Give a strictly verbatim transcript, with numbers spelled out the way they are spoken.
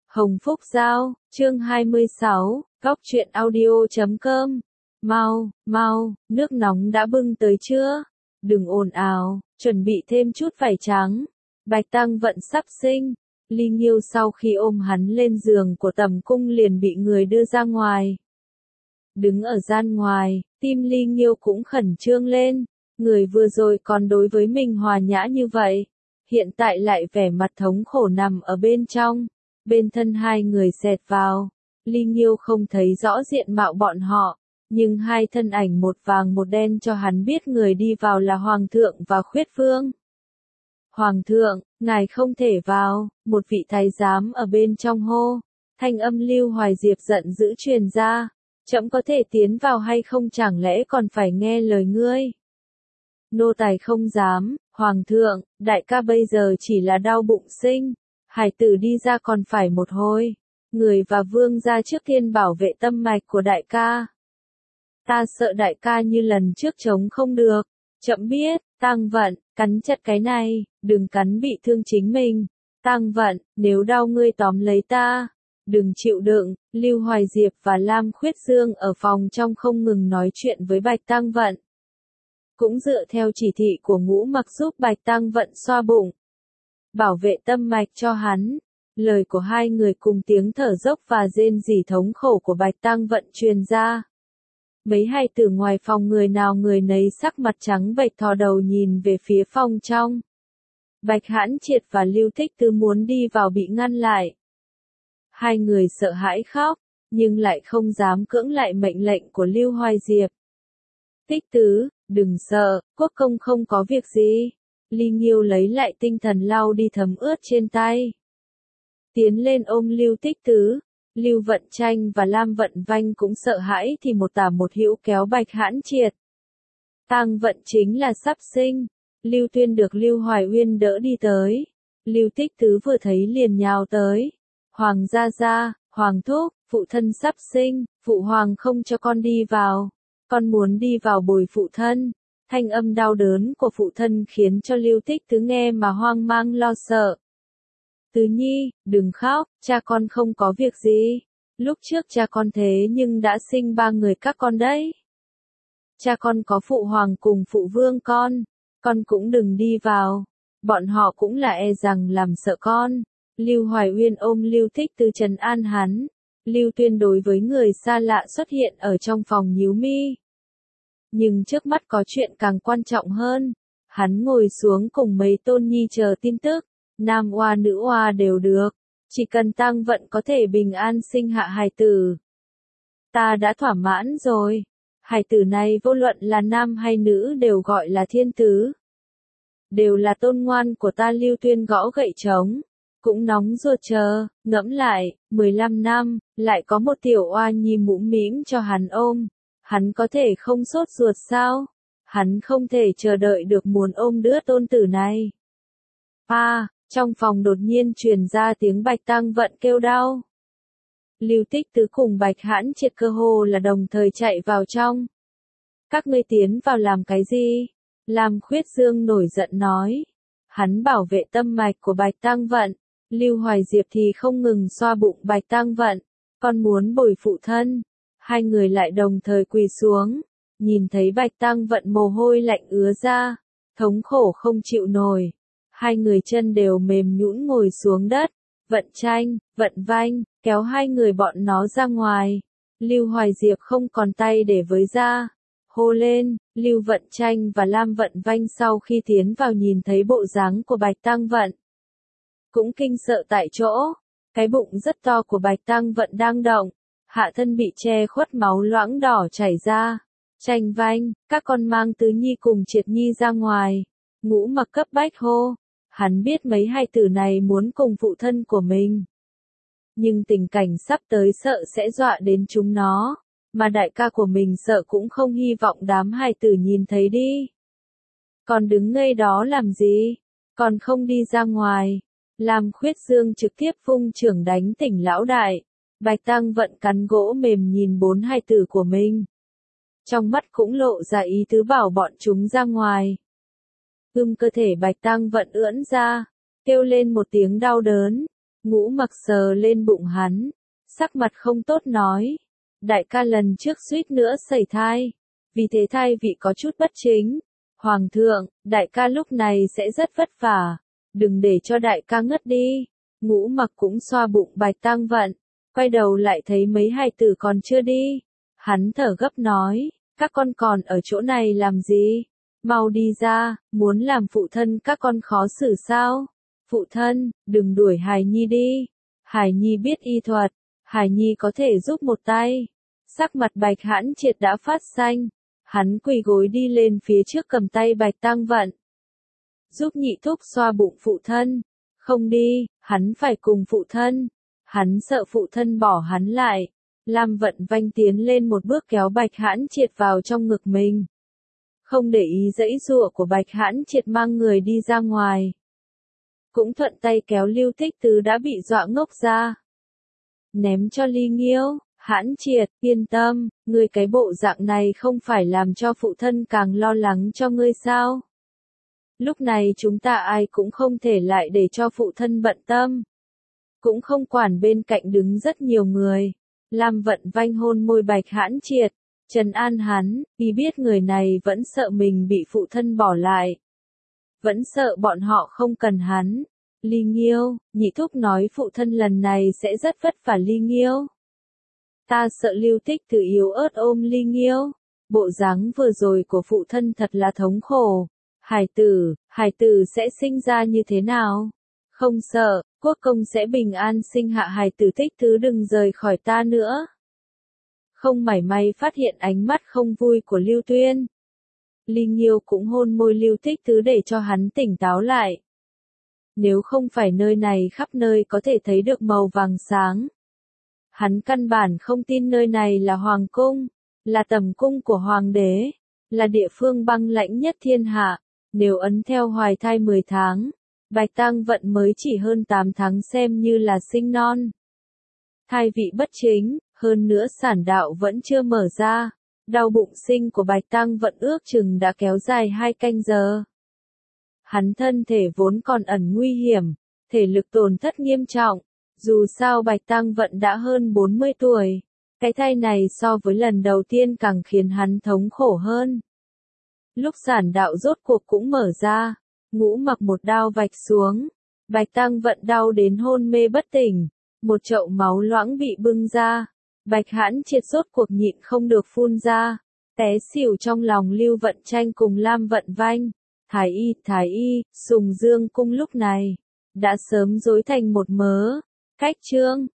Hồng Phúc Giao, chương hai mươi sáu, góc truyện audio chấm com. Mau, mau, nước nóng đã bưng tới chưa? Đừng ồn ào, chuẩn bị thêm chút vải trắng. Bạch Tăng Vận sắp sinh. Ly Nghiêu sau khi ôm hắn lên giường của Tầm Cung liền bị người đưa ra ngoài. Đứng ở gian ngoài, tim Ly Nghiêu cũng khẩn trương lên. Người vừa rồi còn đối với mình hòa nhã như vậy, hiện tại lại vẻ mặt thống khổ nằm ở bên trong. Bên thân hai người xẹt vào, Ly Nghiêu không thấy rõ diện mạo bọn họ, nhưng hai thân ảnh một vàng một đen cho hắn biết người đi vào là Hoàng thượng và Khuyết Vương. Hoàng thượng, ngài không thể vào, một vị thái giám ở bên trong hô. Thanh âm Lưu Hoài Diệp giận dữ truyền ra, trẫm có thể tiến vào hay không, chẳng lẽ còn phải nghe lời ngươi? Nô tài không dám, Hoàng thượng, đại ca bây giờ chỉ là đau bụng sinh, hải tử đi ra còn phải một hồi. Người và vương gia trước tiên bảo vệ tâm mạch của đại ca. Ta sợ đại ca như lần trước chống không được. Chậm biết, Tăng Vận, cắn chặt cái này, đừng cắn bị thương chính mình. Tăng Vận, nếu đau ngươi tóm lấy ta. Đừng chịu đựng. Lưu Hoài Diệp và Lam Khuyết Dương ở phòng trong không ngừng nói chuyện với Bạch Tăng Vận. Cũng dựa theo chỉ thị của Ngũ Mặc giúp Bạch Tăng Vận xoa bụng, bảo vệ tâm mạch cho hắn. Lời của hai người cùng tiếng thở dốc và rên rỉ thống khổ của Bạch Tăng Vận truyền ra. Mấy hài tử ngoài phòng người nào người nấy sắc mặt trắng bệch thò đầu nhìn về phía phòng trong. Bạch Hãn Triệt và Lưu Thích Tứ muốn đi vào bị ngăn lại. Hai người sợ hãi khóc, nhưng lại không dám cưỡng lại mệnh lệnh của Lưu Hoài Diệp. Thích Tứ, đừng sợ, quốc công không có việc gì. Ly Nghiêu lấy lại tinh thần lau đi thấm ướt trên tay. Tiến lên ôm Lưu Thích Tứ. Lưu Vận Tranh và Lam Vận Vanh cũng sợ hãi thì một tả một hữu kéo Bạch Hãn Triệt. Tang Vận chính là sắp sinh. Lưu Tuyên được Lưu Hoài Uyên đỡ đi tới. Lưu Thích Tứ vừa thấy liền nhào tới. Hoàng gia gia, Hoàng thúc, phụ thân sắp sinh, phụ hoàng không cho con đi vào. Con muốn đi vào bồi phụ thân. Thanh âm đau đớn của phụ thân khiến cho Lưu Thích Tứ nghe mà hoang mang lo sợ. Tứ Nhi, đừng khóc, cha con không có việc gì. Lúc trước cha con thế nhưng đã sinh ba người các con đấy. Cha con có phụ hoàng cùng phụ vương con, con cũng đừng đi vào. Bọn họ cũng là e rằng làm sợ con. Lưu Hoài Uyên ôm Lưu Thích Tứ trấn an hắn. Lưu Tuyên đối với người xa lạ xuất hiện ở trong phòng nhíu mi. Nhưng trước mắt có chuyện càng quan trọng hơn. Hắn ngồi xuống cùng mấy tôn nhi chờ tin tức. Nam oa nữ oa đều được. Chỉ cần Tăng Vận có thể bình an sinh hạ hài tử. Ta đã thỏa mãn rồi. Hài tử này vô luận là nam hay nữ đều gọi là thiên tứ. Đều là tôn ngoan của ta. Lưu Tuyên gõ gậy trống. Cũng nóng ruột chờ, ngẫm lại, mười lăm năm, lại có một tiểu oa nhi mũm mĩm cho hắn ôm. Hắn có thể không sốt ruột sao? Hắn không thể chờ đợi được muốn ôm đứa tôn tử này. À, trong phòng đột nhiên truyền ra tiếng Bạch Tăng Vận kêu đau. Lưu Tích Tứ cùng Bạch Hãn Triệt cơ hồ là đồng thời chạy vào trong. Các ngươi tiến vào làm cái gì? Lam Khuyết Dương nổi giận nói. Hắn bảo vệ tâm mạch của Bạch Tăng Vận. Lưu Hoài Diệp thì không ngừng xoa bụng Bạch Tăng Vận. Con muốn bồi phụ thân. Hai người lại đồng thời quỳ xuống. Nhìn thấy Bạch Tăng Vận mồ hôi lạnh ứa ra. Thống khổ không chịu nổi. Hai người chân đều mềm nhũn ngồi xuống đất. Vận Tranh, Vận Vanh, kéo hai người bọn nó ra ngoài. Lưu Hoài Diệp không còn tay để với ra. Hô lên, Lưu Vận Tranh và Lam Vận Vanh sau khi tiến vào nhìn thấy bộ dáng của Bạch Tăng Vận. Cũng kinh sợ tại chỗ. Cái bụng rất to của Bạch Tăng Vận đang động. Hạ thân bị che khuất máu loãng đỏ chảy ra. Tranh Vanh, các con mang Tứ Nhi cùng Triệt Nhi ra ngoài. Ngũ Mặc cấp bách hô. Hắn biết mấy hài tử này muốn cùng phụ thân của mình. Nhưng tình cảnh sắp tới sợ sẽ dọa đến chúng nó. Mà đại ca của mình sợ cũng không hy vọng đám hài tử nhìn thấy đi. Còn đứng ngây đó làm gì? Còn không đi ra ngoài. Lam Khuyết Dương trực tiếp vung chưởng đánh tỉnh lão đại. Bạch Tăng Vận cắn gỗ mềm nhìn bốn hài tử của mình. Trong mắt cũng lộ ra ý tứ bảo bọn chúng ra ngoài. Ưm cơ thể Bạch Tăng Vận ưỡn ra, kêu lên một tiếng đau đớn. Ngũ Mặc sờ lên bụng hắn, sắc mặt không tốt nói. Đại ca lần trước suýt nữa sẩy thai, vì thế thai vị có chút bất chính. Hoàng thượng, đại ca lúc này sẽ rất vất vả, đừng để cho đại ca ngất đi. Ngũ Mặc cũng xoa bụng Bạch Tang Vận, quay đầu lại thấy mấy hài tử còn chưa đi. Hắn thở gấp nói, các con còn ở chỗ này làm gì? Mau đi ra, muốn làm phụ thân các con khó xử sao? Phụ thân, đừng đuổi Hải Nhi đi. Hải Nhi biết y thuật, Hải Nhi có thể giúp một tay. Sắc mặt Bạch Hãn Triệt đã phát xanh, hắn quỳ gối đi lên phía trước cầm tay Bạch Tang Vận. Giúp nhị thúc xoa bụng phụ thân. Không đi, hắn phải cùng phụ thân. Hắn sợ phụ thân bỏ hắn lại. Lam Vận Vanh tiến lên một bước kéo Bạch Hãn Triệt vào trong ngực mình. Không để ý dãy giụa của Bạch Hãn Triệt mang người đi ra ngoài. Cũng thuận tay kéo Lưu Thích Tứ đã bị dọa ngốc ra. Ném cho Ly Nghiêu, Hãn Triệt, yên tâm, ngươi cái bộ dạng này không phải làm cho phụ thân càng lo lắng cho ngươi sao? Lúc này chúng ta ai cũng không thể lại để cho phụ thân bận tâm. Cũng không quản bên cạnh đứng rất nhiều người. Lam Vận Vanh hôn môi Bạch Hãn Triệt, trấn an hắn, vì biết người này vẫn sợ mình bị phụ thân bỏ lại. Vẫn sợ bọn họ không cần hắn. Ly Nghiêu, nhị thúc nói phụ thân lần này sẽ rất vất vả Ly Nghiêu. Ta sợ Lưu Thích Tứ yếu ớt ôm Ly Nghiêu. Bộ dáng vừa rồi của phụ thân thật là thống khổ. Hải tử, hải tử sẽ sinh ra như thế nào? Không sợ, quốc công sẽ bình an sinh hạ hải tử. Thích Tứ đừng rời khỏi ta nữa. Không mảy may phát hiện ánh mắt không vui của Lưu Tuyên. Ly Nghiêu cũng hôn môi Lưu Thích Tứ để cho hắn tỉnh táo lại. Nếu không phải nơi này khắp nơi có thể thấy được màu vàng sáng. Hắn căn bản không tin nơi này là hoàng cung, là tầm cung của hoàng đế, là địa phương băng lãnh nhất thiên hạ. Nếu ấn theo hoài thai mười tháng, Bạch Tang Vận mới chỉ hơn tám tháng xem như là sinh non. Thai vị bất chính, hơn nữa sản đạo vẫn chưa mở ra. Đau bụng sinh của Bạch Tang Vận ước chừng đã kéo dài hai canh giờ. Hắn thân thể vốn còn ẩn nguy hiểm, thể lực tổn thất nghiêm trọng. Dù sao Bạch Tang Vận đã hơn bốn mươi tuổi. Cái thai này so với lần đầu tiên càng khiến hắn thống khổ hơn. Lúc sản đạo rốt cuộc cũng mở ra, Ngũ Mặc một đao vạch xuống. Bạch Tang Vận đau đến hôn mê bất tỉnh. Một chậu máu loãng bị bưng ra. Bạch Hãn Triệt rốt cuộc nhịn không được phun ra. Té xỉu trong lòng Lưu Vận Tranh cùng Lam Vận Vanh. Thái y, thái y, Sùng Dương cung lúc này đã sớm rối thành một mớ. Cách chương